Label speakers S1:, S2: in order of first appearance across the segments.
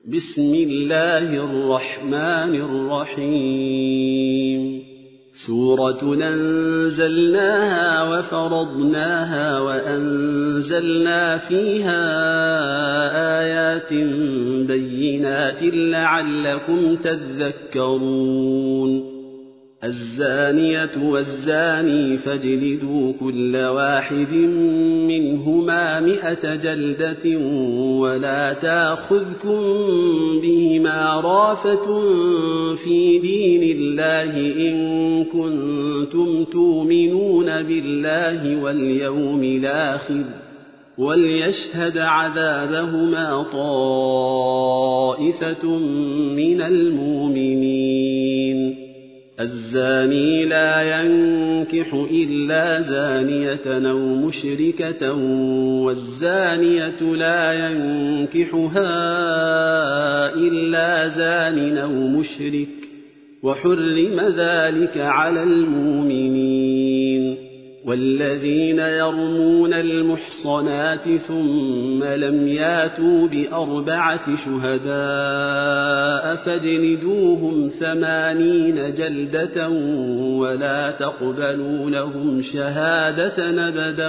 S1: بسم الله الرحمن الرحيم سورة أنزلناها وفرضناها وأنزلنا فيها آيات بينات لعلكم تذكرون الزانية والزاني فاجلدوا كل واحد منهما 100 جلدة ولا تأخذكم بهما رأفة في دين الله إن كنتم تؤمنون بالله واليوم الآخر وليشهد عذابهما طائفة من المؤمنين الزاني لا ينكح إلا زانية أو مشركة والزانية لا ينكحها إلا زان أو مشرك وحرم ذلك على المؤمنين والذين يرمون المحصنات ثم لم ياتوا ب4 شهداء فاجلدوهم 80 جلدة ولا تقبلوا لهم شهادة أبدا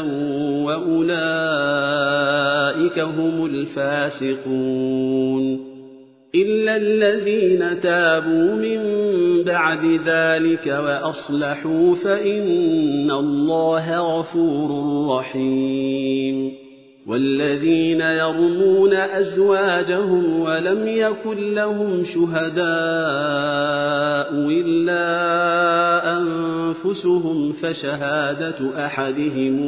S1: وأولئك هم الفاسقون إلا الذين تابوا من بعد ذلك وأصلحوا فإن الله غفور رحيم والذين يرمون أزواجهم ولم يكن لهم شهداء إلا أنفسهم فشهادة أحدهم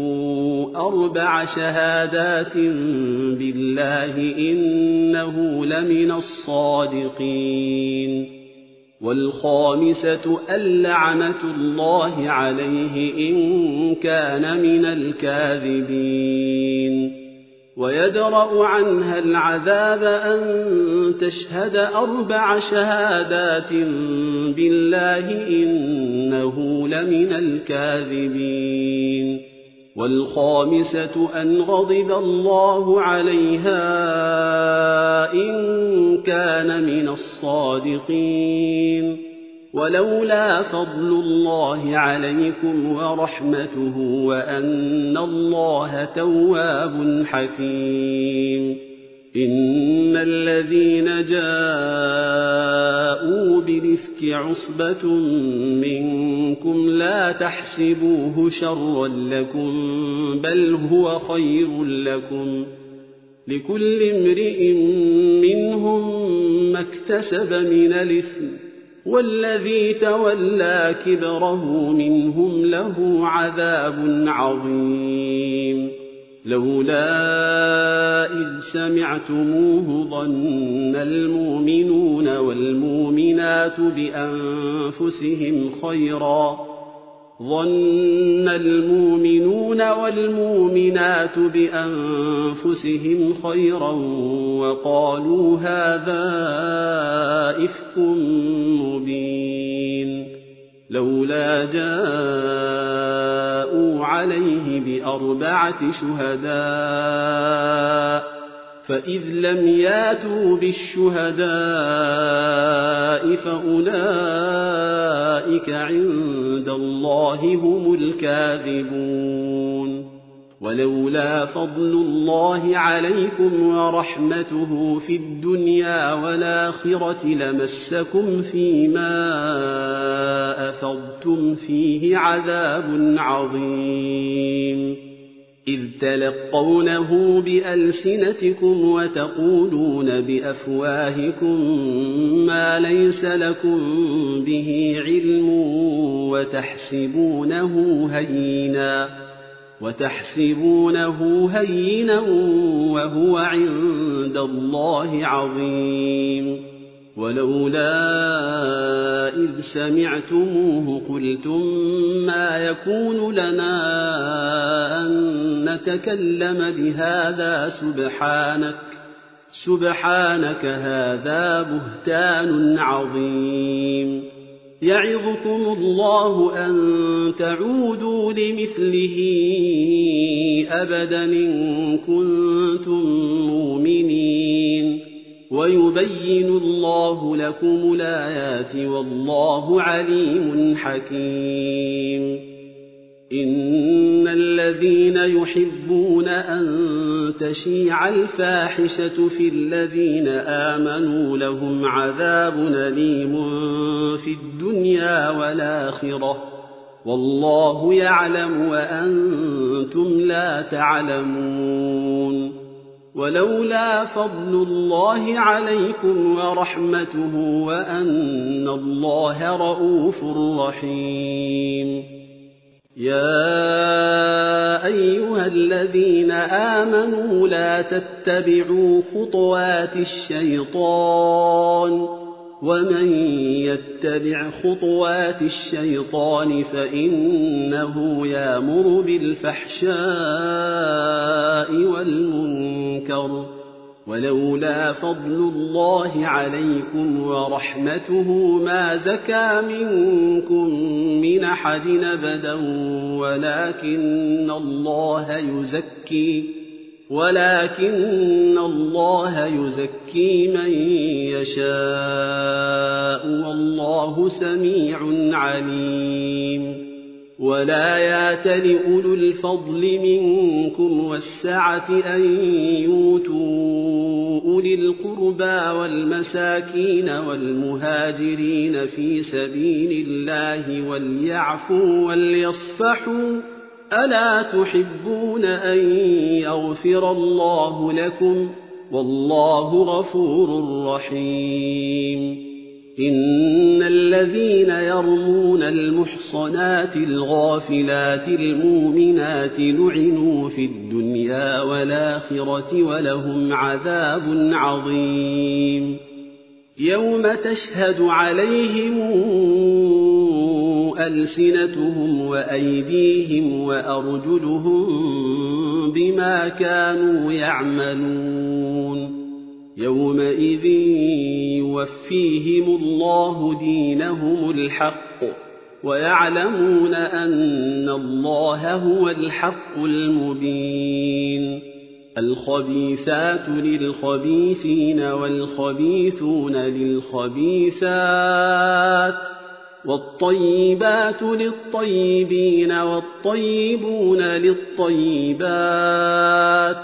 S1: 4 شهادات بالله إنه لمن الصادقين والخامسة اللعنة الله عليه إن كان من الكاذبين ويدرأ عنها العذاب أن تشهد 4 شهادات بالله إنه لمن الكاذبين والخامسة أن غضب الله عليها إن كان من الصادقين ولولا فضل الله عليكم ورحمته وأن الله تواب حكيم إن الذين جاءوا بالإفك عصبة منكم لا تحسبوه شرا لكم بل هو خير لكم لكل امرئ منهم ما اكتسب من الإثم والذي تولى كبره منهم له عذاب عظيم لولا إذ سمعتموه ظن المؤمنون والمؤمنات بأنفسهم خيرا وقالوا هذا إفك مبين لولا جاءوا عليه ب4 شهداء فإذ لم ياتوا بالشهداء فأولئك عند الله هم الكاذبون ولولا فضل الله عليكم ورحمته في الدنيا والآخرة لمسكم فيما أفضتم فيه عذاب عظيم إذ تلقونه بألسنتكم وتقولون بأفواهكم ما ليس لكم به علم وتحسبونه هينا وهو عند الله عظيم ولولا إذ سمعتموه قلتم ما يكون لنا أن نتكلم بهذا سبحانك هذا بهتان عظيم يعظكم الله أن تعودوا لمثله أبدا إن كنتم مؤمنين ويبين الله لكم الآيات والله عليم حكيم. إن الذين يحبون أن تشيع الفاحشة في الذين آمنوا لهم عذاب أليم في الدنيا والآخرة والله يعلم وأنتم لا تعلمون. ولولا فضل الله عليكم ورحمته وأن الله رءوف رحيم. يا أيها الذين آمنوا لا تتبعوا خطوات الشيطان ومن يتبع خطوات الشيطان فإنه يأمر بالفحشاء والمنكر ولولا فضل الله عليكم ورحمته ما زكى منكم من أحد أبدا ولكن الله يزكي من يشاء والله سميع عليم. ولا يأتل أولو الفضل منكم والسعة أن يؤتوا أولي القربى والمساكين والمهاجرين في سبيل الله وليعفوا وليصفحوا ألا تحبون أن يغفر الله لكم والله غفور رحيم. إن الذين يرمون المحصنات الغافلات المؤمنات لعنوا في الدنيا والآخرة ولهم عذاب عظيم. يوم تشهد عليهم ألسنتهم وأيديهم وأرجلهم بما كانوا يعملون. يومئذ يوفيهم الله دينهم الحق ويعلمون أن الله هو الحق المبين. الخبيثات للخبيثين والخبيثون للخبيثات والطيبات للطيبين والطيبون للطيبات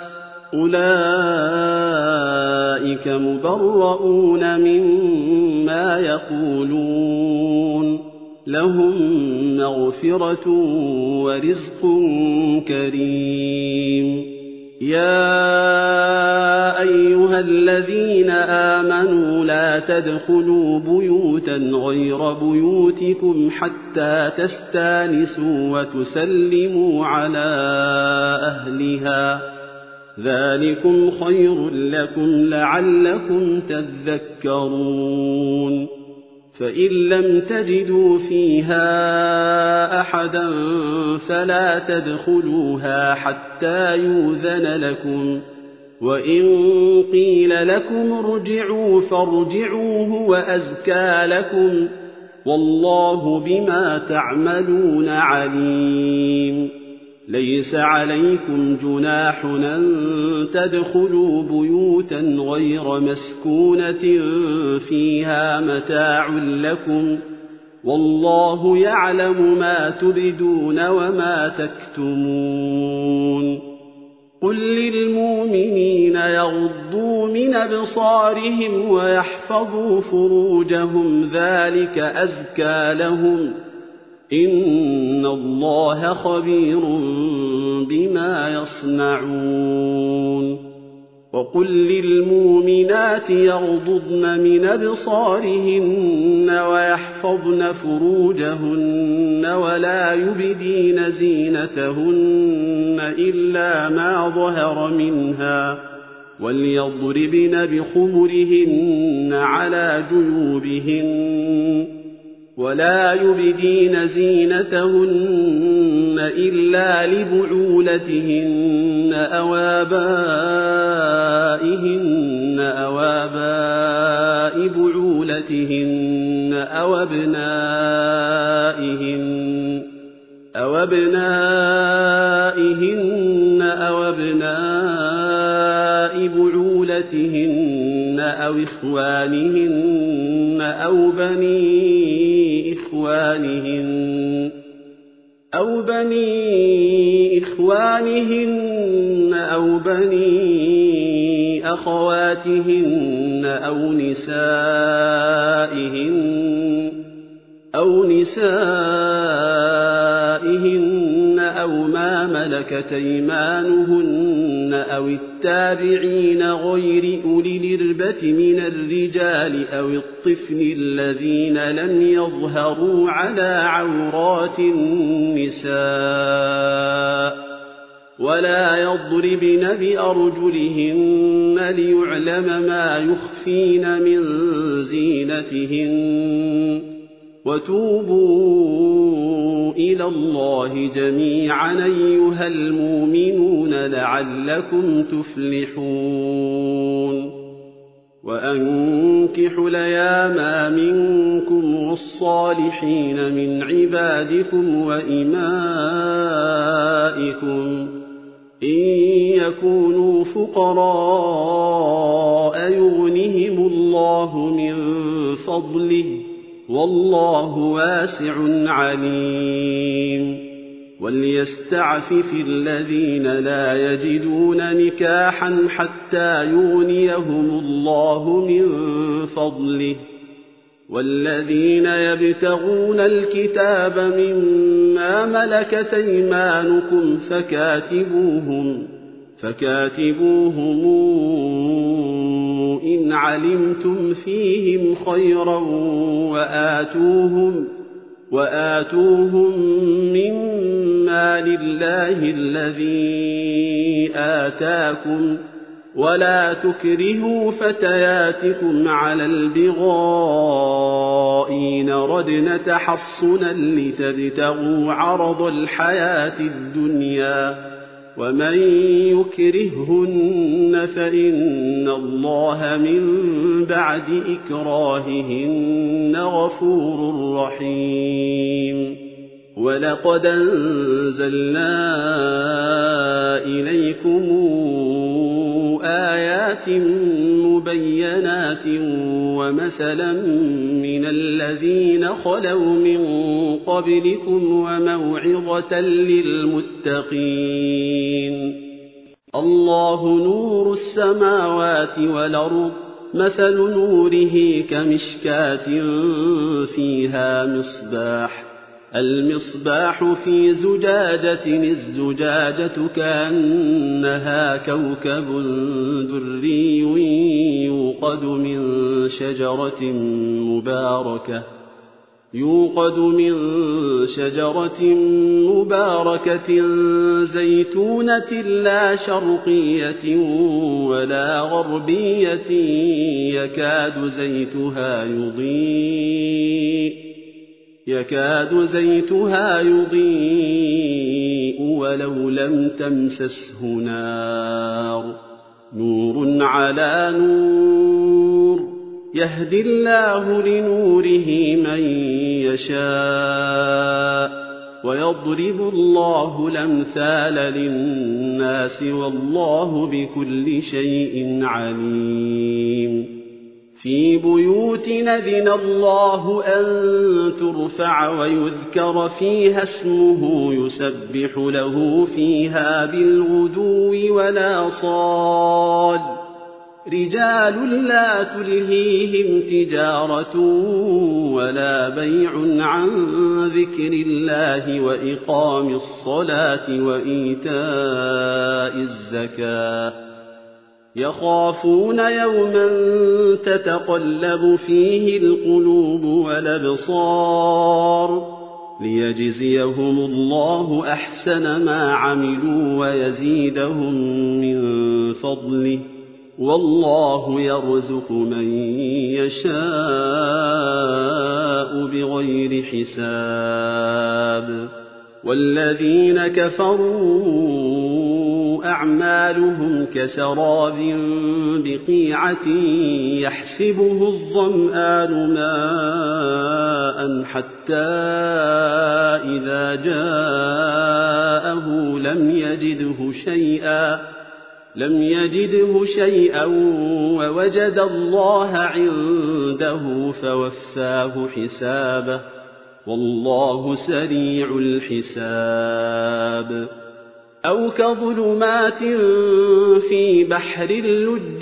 S1: أولئك مبرؤون مما يقولون لهم مغفرة ورزق كريم. يا أيها الذين آمنوا لا تدخلوا بيوتا غير بيوتكم حتى تستانسوا وتسلموا على أهلها ذلكم خير لكم لعلكم تذكرون. فإن لم تجدوا فيها أحدا فلا تدخلوها حتى يؤذن لكم وإن قيل لكم ارجعوا فارجعوا هو أزكى لكم والله بما تعملون عليم. ليس عليكم جناح أن تدخلوا بيوتا غير مسكونة فيها متاع لكم والله يعلم ما تبدون وما تكتمون. قل للمؤمنين يغضوا من أبصارهم ويحفظوا فروجهم ذلك أزكى لهم إن الله خبير بما يصنعون. وقل للمؤمنات يغضضن من أبصارهن ويحفظن فروجهن ولا يبدين زينتهن إلا ما ظهر منها وليضربن بخمرهن على جيوبهن ولا يبدين زينتهن إلا لبعولتهن أو آبائهن أو آباء بعولتهن أو أبنائهن أو أبناء بعولتهن أو إخوانهن أو بني إخوانهن أو بني أخواتهن أو نسائهن أو ما ملكت أيمانهن أو التابعين غير أولي الإربة من الرجال أو الطفل الذين لم يظهروا على عورات النساء ولا يضربن بأرجلهن ليعلم ما يخفين من زينتهن وتوبوا إلى الله جميعا أيها المؤمنون لعلكم تفلحون وأنكحوا الأيام منكم والصالحين من عبادكم وإمائكم إن يكونوا فقراء يغنهم الله من فضله والله واسع عليم وليستعفف الذين لا يجدون نكاحا حتى يغنيهم الله من فضله والذين يبتغون الكتاب مما ملكت أيمانكم فكاتبوهم إن علمتم فيهم خيرا وآتوهم مما لله الذي آتاكم ولا تكرهوا فتياتكم على البغاء إن ردن تحصنا لتبتغوا عرض الحياة الدنيا ومن يكرههن فإن الله من بعد إكراههن غفور رحيم ولقد أنزلنا إليكم آيات مبينات ومثلا من الذين خلوا من قبلكم وموعظة للمتقين الله نور السماوات والأرض مثل نوره كمشكاة فيها المصباح في زجاجة الزجاجة كأنها كوكب دري يوقد من شجرة مباركة زيتونة لا شرقية ولا غربية يكاد زيتها يضيء ولو لم تمسسه نور على نور يهدي الله لنوره من يشاء ويضرب الله الأمثال للناس والله بكل شيء عليم في بيوت أذن الله أن ترفع ويذكر فيها اسمه يسبح له فيها بالغدو والآصال رجال لا تلهيهم تجارة ولا بيع عن ذكر الله وإقام الصلاة وإيتاء الزكاة يخافون يوما تتقلب فيه القلوب والأبصار ليجزيهم الله أحسن ما عملوا ويزيدهم من فضله والله يرزق من يشاء بغير حساب والذين كفروا أعمالهم كسراب بقيعة يحسبه الظمآن ماء حتى إذا جاءه لم يجده شيئا لم يجده شيئا ووجد الله عنده فوفاه حسابه والله سريع الحساب أو كظلمات في بحر لج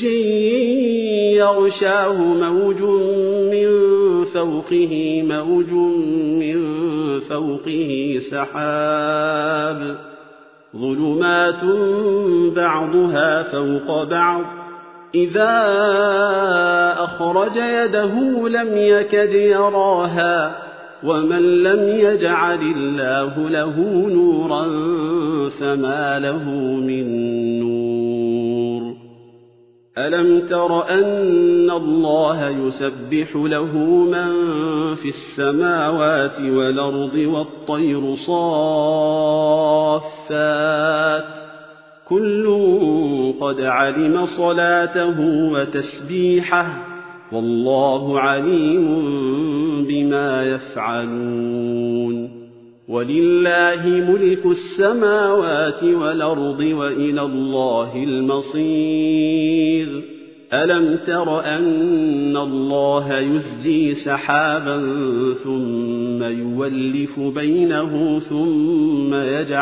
S1: يغشاه موج من فوقه موج من فوقه سحاب ظلمات بعضها فوق بعض إذا أخرج يده لم يكد يراها ومن لم يجعل الله له نورا فما له من نور ألم تر أن الله يسبح له من في السماوات والأرض والطير صافات كل قد علم صلاته وتسبيحه والله عليم بما يفعلون ولله ملك السماوات والأرض وإلى الله المصير ألم تر أن الله يزجي سحابا ثم يولف بينه ثم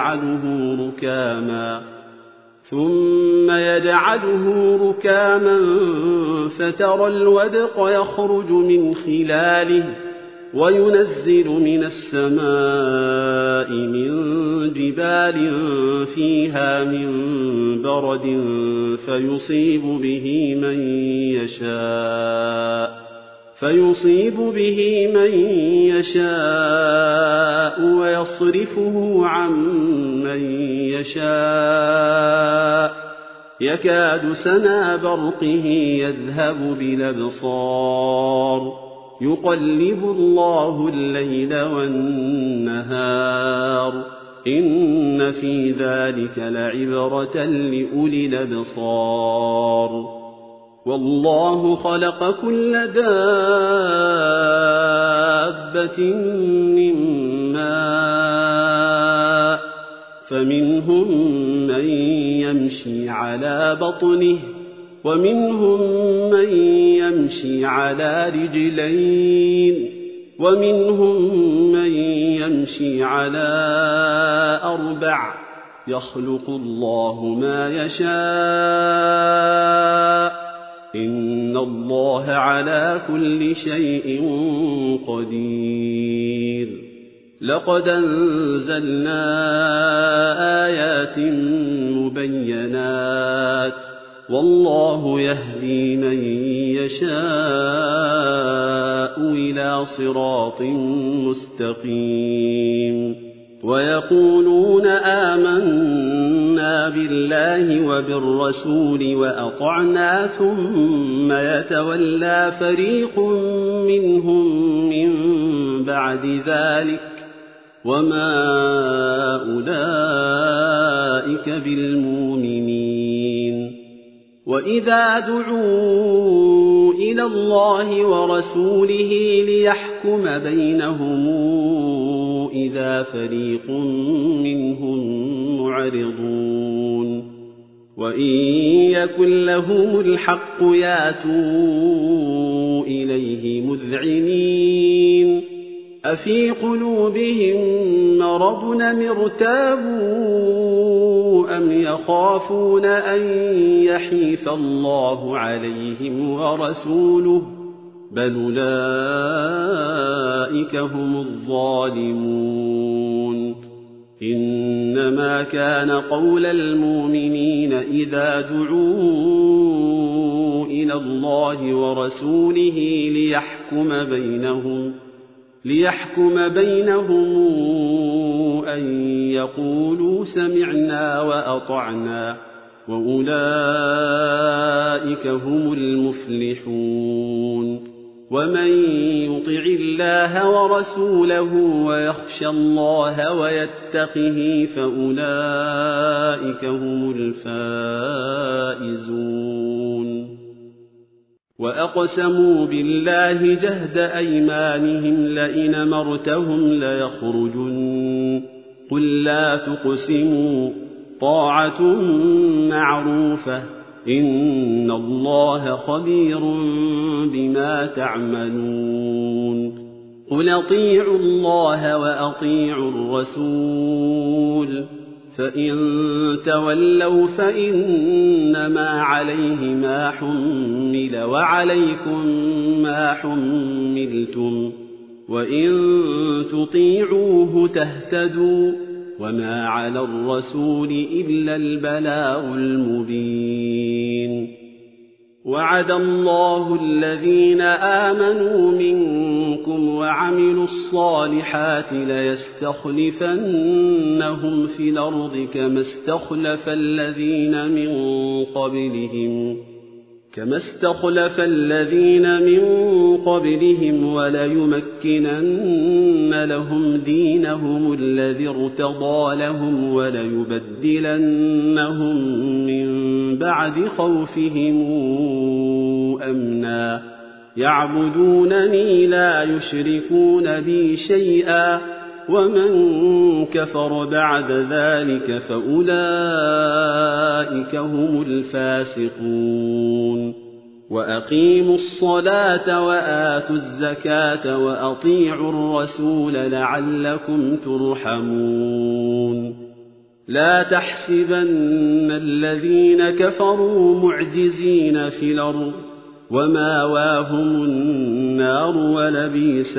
S1: يجعله ركاما فترى الودق يخرج من خلاله وينزل من السماء من جبال فيها من برد فيصيب به من يشاء ويصرفه عن من يشاء يكاد سنا برقه يذهب بالأبصار يقلب الله الليل والنهار إن في ذلك لعبرة لأولي الأبصار والله خلق كل دابة من ماء فمنهم من يمشي على بطنه ومنهم من يمشي على رجلين ومنهم من يمشي على أربع يخلق الله ما يشاء إن الله على كل شيء قدير لقد أنزلنا آيات مبينات والله يهدي من يشاء إلى صراط مستقيم ويقولون آمنا بالله وبالرسول وأطعنا ثم يتولى فريق منهم من بعد ذلك وما أولئك بالمؤمنين وإذا دعوا إلى الله ورسوله ليحكم بينهم إذا فريق منهم معرضون وإن يكن لهم الحق ياتوا إليه مذعنين أفي قلوبهم مرض ارتابوا أم يخافون أن يحيف الله عليهم ورسوله بل أولئك هم الظالمون إنما كان قول المؤمنين إذا دعوا إلى الله ورسوله ليحكم بينهم أن يقولوا سمعنا وأطعنا وأولئك هم المفلحون ومن يطع الله ورسوله ويخشى الله ويتقه فأولئك هم الفائزون وأقسموا بالله جهد أيمانهم لئن أمرتهم ليخرجن قل لا تقسموا طاعة معروفة إن الله خبير بما تعملون قل اطيعوا الله وأطيعوا الرسول فإن تولوا فإنما عليه ما حمل وعليكم ما حملتم وإن تطيعوه تهتدوا وما على الرسول إلا البلاغ المبين وعد الله الذين آمنوا منكم وعملوا الصالحات ليستخلفنهم في الأرض كما استخلف الذين من قبلهم وليمكنن لهم دينهم الذي ارتضى لهم وليبدلنهم من بعد خوفهم أمنا يعبدونني لا يشركون بي شيئا ومن كفر بعد ذلك فأولئك هم الفاسقون وأقيموا الصلاة وآتوا الزكاة وأطيعوا الرسول لعلكم ترحمون لا تحسبن الذين كفروا معجزين في الأرض وماواهم النار ولبئس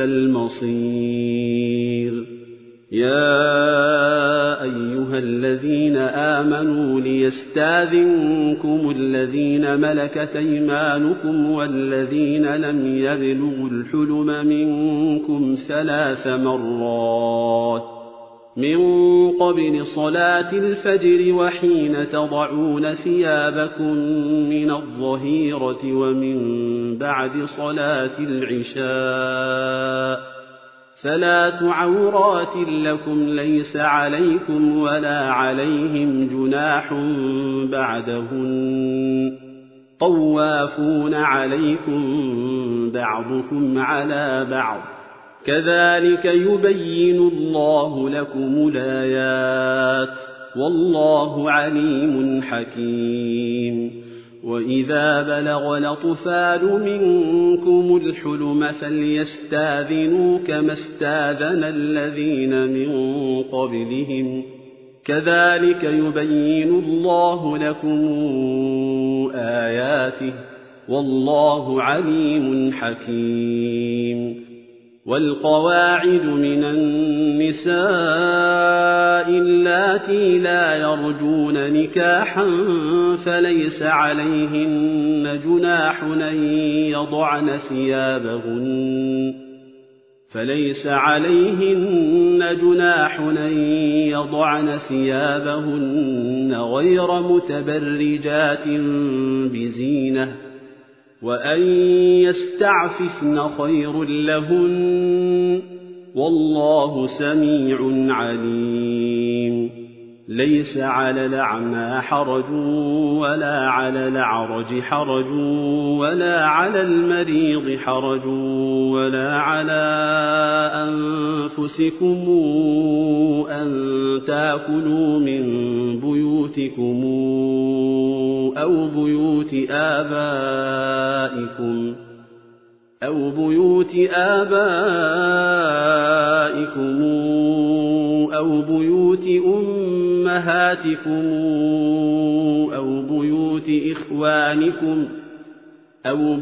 S1: المصير يا أيها الذين آمنوا ليستاذنكم الذين ملكت أيمانكم والذين لم يبلغوا الحلم منكم 3 مرات من قبل صلاة الفجر وحين تضعون ثيابكم من الظهيرة ومن بعد صلاة العشاء 3 عورات لكم ليس عليكم ولا عليهم جناح بعدهن طوافون عليكم بعضكم على بعض كذلك يبين الله لكم الآيات والله عليم حكيم وإذا بلغ الأطفال منكم الحلم فليستاذنوا كما استاذن الذين من قبلهم كذلك يبين الله لكم آياته والله عليم حكيم والقواعد من النساء اللاتي لا يرجون نكاحا فليس عليهن جناح أن يضعن ثيابهن غير متبرجات بزينة وأن يستعففن خير لهن والله سميع عليم ليس على الأعمى حرج ولا على الأعرج حرج ولا على المريض حرج ولا على أنفسكم أن تأكلوا من بيوتكم أو بيوت آبائكم أو بيوت أمهاتكم أو بيوت إخوانكم أو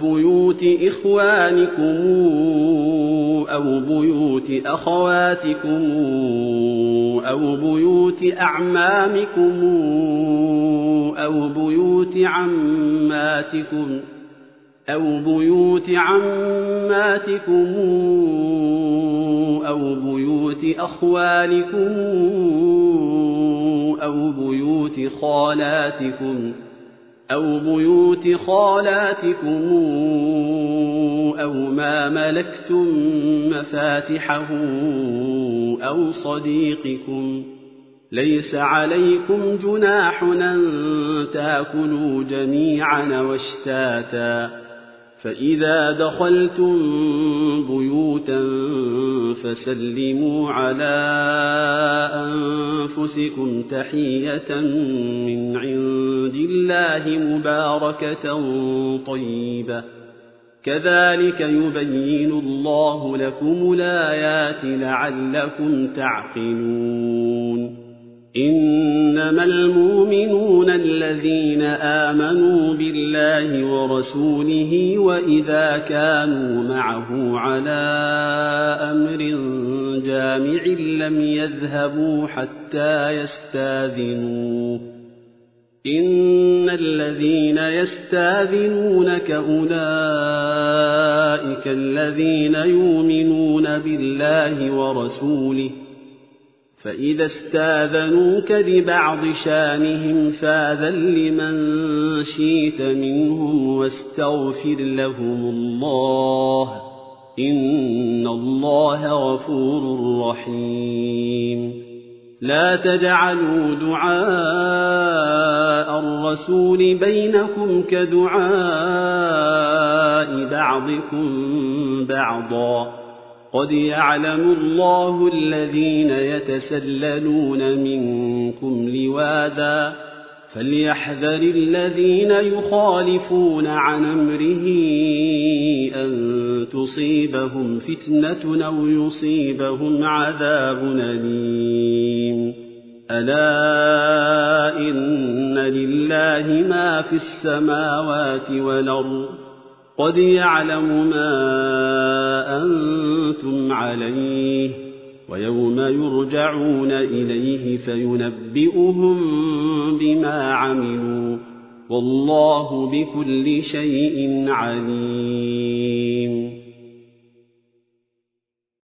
S1: بيوت أخواتكم أو بيوت أعمامكم أو بيوت عماتكم أو بيوت أخوالكم أو بيوت خالاتكم أو ما ملكتم مفاتحه أو صديقكم ليس عليكم جناح أن تأكلوا جميعا واشتاتا فإذا دخلتم بيوتا فسلموا على أنفسكم تحية من عند الله مباركة طيبة كذلك يبين الله لكم الآيات لعلكم تعقلون إنما المؤمنون الذين آمنوا بالله ورسوله وإذا كانوا معه على أمر جامع لم يذهبوا حتى يستاذنوه إن الذين يستاذنونك أولئك الذين يؤمنون بالله ورسوله فإذا استاذنوك لبعض شانهم فاذن لمن شئت منهم واستغفر لهم الله إن الله غفور رحيم لا تجعلوا دعاء الرسول بينكم كدعاء بعضكم بعضا قد يعلم الله الذين يتسللون منكم لواذا فليحذر الذين يخالفون عن أمره أن تصيبهم فتنة أو يصيبهم عذاب أليم ألا إن لله ما في السماوات والأرض قد يعلم ما أنتم عليه ويوم يرجعون إليه فينبئهم بما عملوا والله بكل شيء عليم